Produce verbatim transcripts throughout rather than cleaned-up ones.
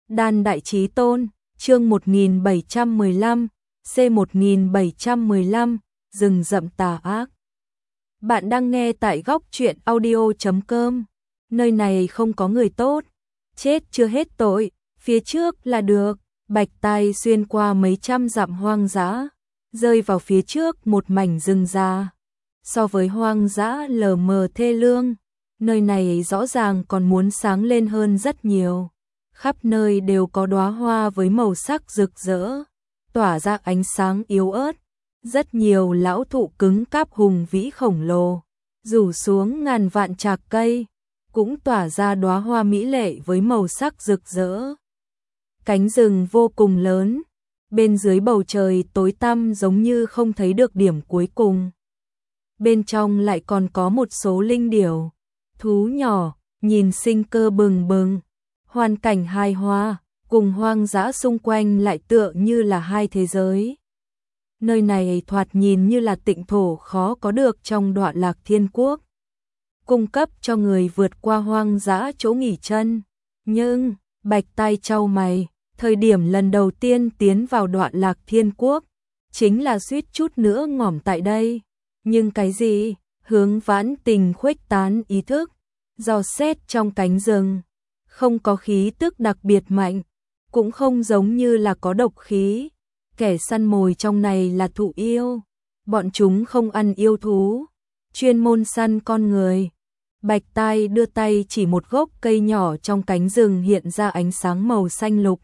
Đan Đại Chí Tôn, chương một nghìn bảy trăm mười lăm, C một nghìn bảy trăm mười lăm, rừng rậm tà ác. Bạn đang nghe tại góc truyện audio chấm com. Nơi này không có người tốt, chết chưa hết tội, phía trước là được. Bạch Tai xuyên qua mấy trăm dặm hoang dã, rơi vào phía trước một mảnh rừng già. So với hoang dã lờ mờ thê lương, nơi này rõ ràng còn muốn sáng lên hơn rất nhiều. Khắp nơi đều có đóa hoa với màu sắc rực rỡ, tỏa ra ánh sáng yếu ớt. Rất nhiều lão thụ cứng cáp hùng vĩ khổng lồ, rủ xuống ngàn vạn trạc cây, cũng tỏa ra đóa hoa mỹ lệ với màu sắc rực rỡ. Cánh rừng vô cùng lớn, bên dưới bầu trời tối tăm giống như không thấy được điểm cuối cùng. Bên trong lại còn có một số linh điểu, thú nhỏ, nhìn sinh cơ bừng bừng, hoàn cảnh hài hòa, cùng hoang dã xung quanh lại tựa như là hai thế giới. Nơi này thoạt nhìn như là tịnh thổ khó có được trong Đoạn Lạc Thiên Quốc, cung cấp cho người vượt qua hoang dã chỗ nghỉ chân. Nhưng, Bạch Tai chau mày, thời điểm lần đầu tiên tiến vào Đoạn Lạc Thiên Quốc, chính là suýt chút nữa ngỏm tại đây. Nhưng cái gì? Hướng Vãn Tình khuếch tán ý thức, dò xét trong cánh rừng, không có khí tức đặc biệt mạnh, cũng không giống như là có độc khí. Kẻ săn mồi trong này là thụ yêu, bọn chúng không ăn yêu thú, chuyên môn săn con người. Bạch Tai đưa tay chỉ một gốc cây nhỏ trong cánh rừng hiện ra ánh sáng màu xanh lục.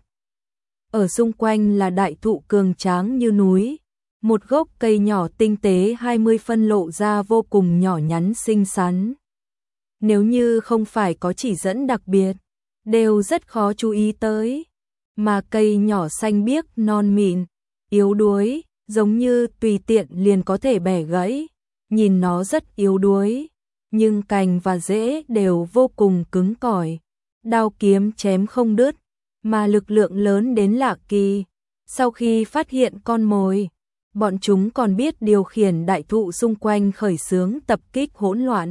Ở xung quanh là đại thụ cường tráng như núi, một gốc cây nhỏ tinh tế hai mươi phân lộ ra vô cùng nhỏ nhắn xinh xắn. Nếu như không phải có chỉ dẫn đặc biệt, đều rất khó chú ý tới. Mà cây nhỏ xanh biếc non mịn, yếu đuối, giống như tùy tiện liền có thể bẻ gãy. Nhìn nó rất yếu đuối, nhưng cành và rễ đều vô cùng cứng cỏi, đao kiếm chém không đứt, mà lực lượng lớn đến lạ kỳ. Sau khi phát hiện con mồi, bọn chúng còn biết điều khiển đại thụ xung quanh khởi xướng tập kích hỗn loạn.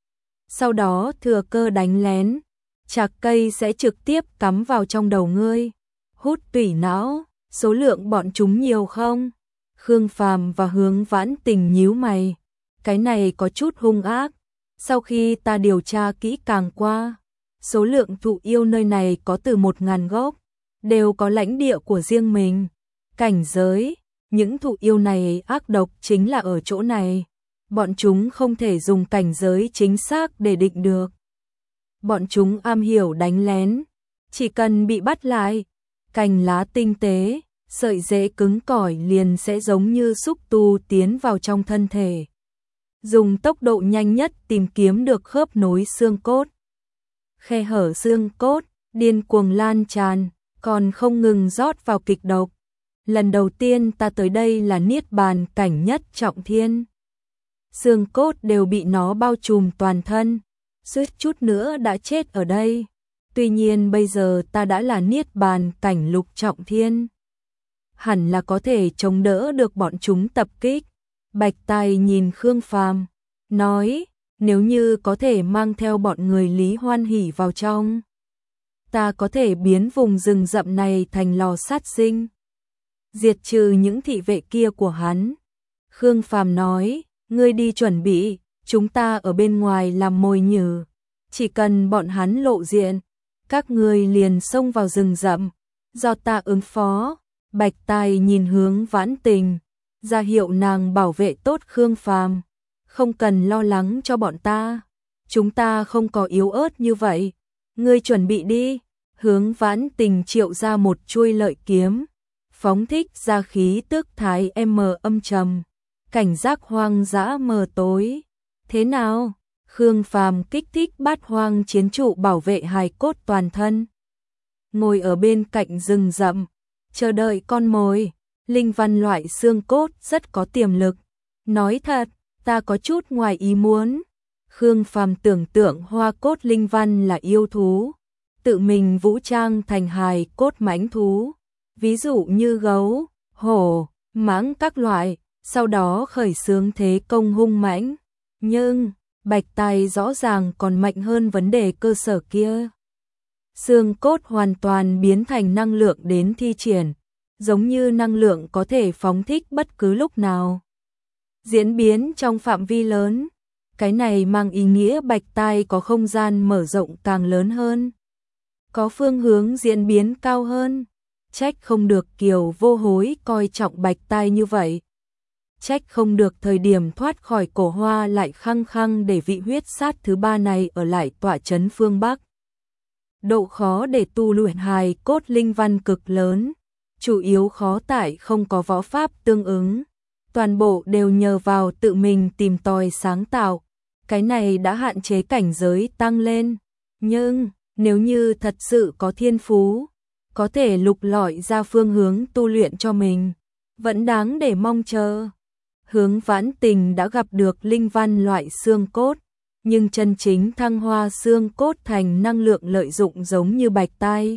Sau đó thừa cơ đánh lén, chạc cây sẽ trực tiếp cắm vào trong đầu ngươi, hút tủy não. Số lượng bọn chúng nhiều không? Khương Phàm và Hướng Vãn Tình nhíu mày, cái này có chút hung ác. Sau khi ta điều tra kỹ càng qua, số lượng thụ yêu nơi này có từ một ngàn gốc, đều có lãnh địa của riêng mình. Cảnh giới, những thụ yêu này ác độc chính là ở chỗ này. Bọn chúng không thể dùng cảnh giới chính xác để định được. Bọn chúng am hiểu đánh lén, chỉ cần bị bắt lại, cành lá tinh tế, sợi rễ cứng cỏi liền sẽ giống như xúc tu tiến vào trong thân thể, dùng tốc độ nhanh nhất tìm kiếm được khớp nối xương cốt. Khe hở xương cốt, điên cuồng lan tràn, còn không ngừng rót vào kịch độc. Lần đầu tiên ta tới đây là niết bàn cảnh nhất trọng thiên. Xương cốt đều bị nó bao trùm toàn thân, suýt chút nữa đã chết ở đây. Tuy nhiên bây giờ ta đã là niết bàn cảnh lục trọng thiên, hẳn là có thể chống đỡ được bọn chúng tập kích. Bạch Tai nhìn Khương Phàm, nói, nếu như có thể mang theo bọn người Lý Hoan Hỉ vào trong, ta có thể biến vùng rừng rậm này thành lò sát sinh, diệt trừ những thị vệ kia của hắn. Khương Phàm nói, ngươi đi chuẩn bị, chúng ta ở bên ngoài làm mồi nhử, chỉ cần bọn hắn lộ diện, các ngươi liền xông vào rừng rậm, do ta ứng phó. Bạch Tai nhìn Hướng Vãn Tình, ra hiệu nàng bảo vệ tốt Khương Phàm, không cần lo lắng cho bọn ta, chúng ta không có yếu ớt như vậy, ngươi chuẩn bị đi. Hướng Vãn Tình triệu ra một chuôi lợi kiếm, phóng thích ra khí tức thái m âm trầm, cảnh giác hoang dã mờ tối. Thế nào? Khương Phàm kích thích bát hoang chiến trụ bảo vệ hài cốt toàn thân, ngồi ở bên cạnh rừng rậm, chờ đợi con mồi. Linh văn loại xương cốt rất có tiềm lực. Nói thật, ta có chút ngoài ý muốn. Khương Phàm tưởng tượng hoa cốt linh văn là yêu thú, tự mình vũ trang thành hài cốt mãnh thú, ví dụ như gấu, hổ, mãng các loại, sau đó khởi xướng thế công hung mãnh. Nhưng Bạch Tai rõ ràng còn mạnh hơn vấn đề cơ sở kia. xương cốt hoàn toàn biến thành năng lượng đến thi triển, giống như năng lượng có thể phóng thích bất cứ lúc nào. Diễn biến trong phạm vi lớn, cái này mang ý nghĩa bạch tai có không gian mở rộng càng lớn hơn, có phương hướng diễn biến cao hơn. Trách không được Kiều Vô Hối coi trọng bạch tai như vậy. Trách không được thời điểm thoát khỏi cổ hoa lại khăng khăng để vị huyết sát thứ ba này ở lại tọa trấn phương Bắc. Độ khó để tu luyện hài cốt linh văn cực lớn, chủ yếu khó tại không có võ pháp tương ứng, toàn bộ đều nhờ vào tự mình tìm tòi sáng tạo, cái này đã hạn chế cảnh giới tăng lên, nhưng nếu như thật sự có thiên phú, có thể lục lọi ra phương hướng tu luyện cho mình, vẫn đáng để mong chờ. Hướng Vãn Tình đã gặp được linh văn loại xương cốt, nhưng chân chính thăng hoa xương cốt thành năng lượng lợi dụng giống như bạch tai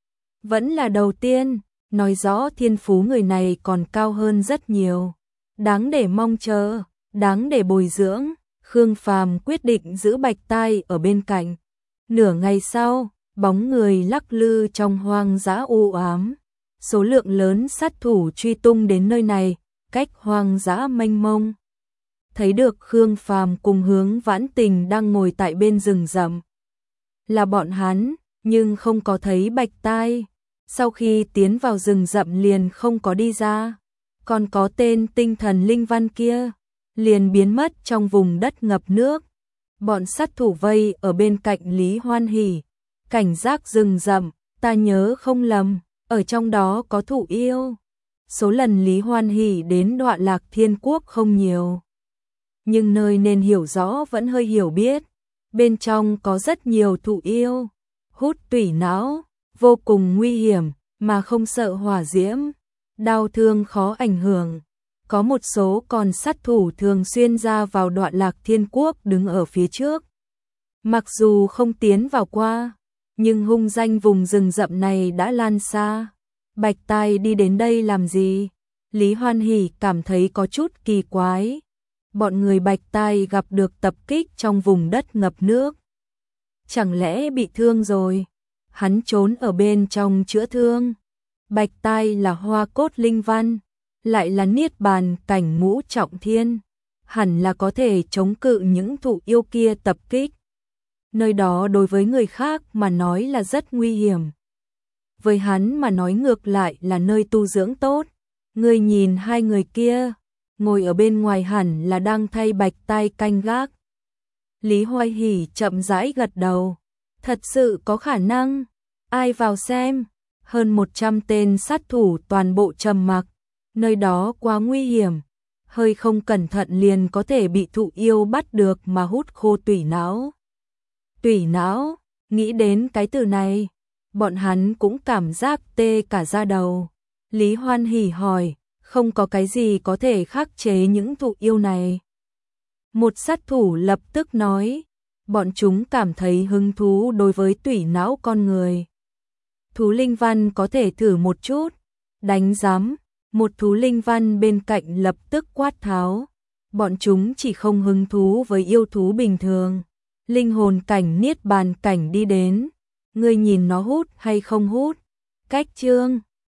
vẫn là đầu tiên, nói rõ thiên phú người này còn cao hơn rất nhiều. Đáng để mong chờ, đáng để bồi dưỡng. Khương Phàm quyết định giữ bạch tai ở bên cạnh. Nửa ngày sau, bóng người lắc lư trong hoang dã u ám, số lượng lớn sát thủ truy tung đến nơi này, cách hoang dã mênh mông. Thấy được Khương Phàm cùng Hướng Vãn Tình đang ngồi tại bên rừng rậm. Là bọn hắn, nhưng không có thấy bạch tai. Sau khi tiến vào rừng rậm liền không có đi ra. Còn có tên tinh thần linh văn kia, liền biến mất trong vùng đất ngập nước. Bọn sát thủ vây ở bên cạnh Lý Hoan Hỷ, cảnh giác rừng rậm, ta nhớ không lầm, ở trong đó có thụ yêu. Số lần Lý Hoan Hỷ đến Đoạn Lạc Thiên Quốc không nhiều, nhưng nơi nên hiểu rõ vẫn hơi hiểu biết. Bên trong có rất nhiều thụ yêu, hút tủy não, vô cùng nguy hiểm, mà không sợ hỏa diễm, đau thương khó ảnh hưởng. Có một số còn sát thủ thường xuyên ra vào Đoạn Lạc Thiên Quốc đứng ở phía trước. Mặc dù không tiến vào qua, nhưng hung danh vùng rừng rậm này đã lan xa. Bạch tai đi đến đây làm gì? Lý Hoan Hỷ cảm thấy có chút kỳ quái. Bọn người bạch tai gặp được tập kích trong vùng đất ngập nước. Chẳng lẽ bị thương rồi? Hắn trốn ở bên trong chữa thương. Bạch tai là hoa cốt linh văn, lại là niết bàn cảnh ngũ trọng thiên, hẳn là có thể chống cự những thụ yêu kia tập kích. Nơi đó đối với người khác mà nói là rất nguy hiểm. Với hắn mà nói ngược lại là nơi tu dưỡng tốt. Ngươi nhìn hai người kia, ngồi ở bên ngoài hẳn là đang thay bạch tai canh gác. Lý Hoài Hỷ chậm rãi gật đầu. Thật sự có khả năng. Ai vào xem? Hơn một trăm tên sát thủ toàn bộ trầm mặc. Nơi đó quá nguy hiểm. Hơi không cẩn thận liền có thể bị thụ yêu bắt được mà hút khô tủy não. Tủy não, nghĩ đến cái từ này, bọn hắn cũng cảm giác tê cả da đầu. Lý Hoan Hỷ hỏi, không có cái gì có thể khắc chế những thụ yêu này. Một sát thủ lập tức nói, bọn chúng cảm thấy hứng thú đối với tủy não con người. Thú linh văn có thể thử một chút. Đánh giám, một thú linh văn bên cạnh lập tức quát tháo. Bọn chúng chỉ không hứng thú với yêu thú bình thường. Linh hồn cảnh niết bàn cảnh đi đến. Ngươi nhìn nó hút hay không hút? Cách chương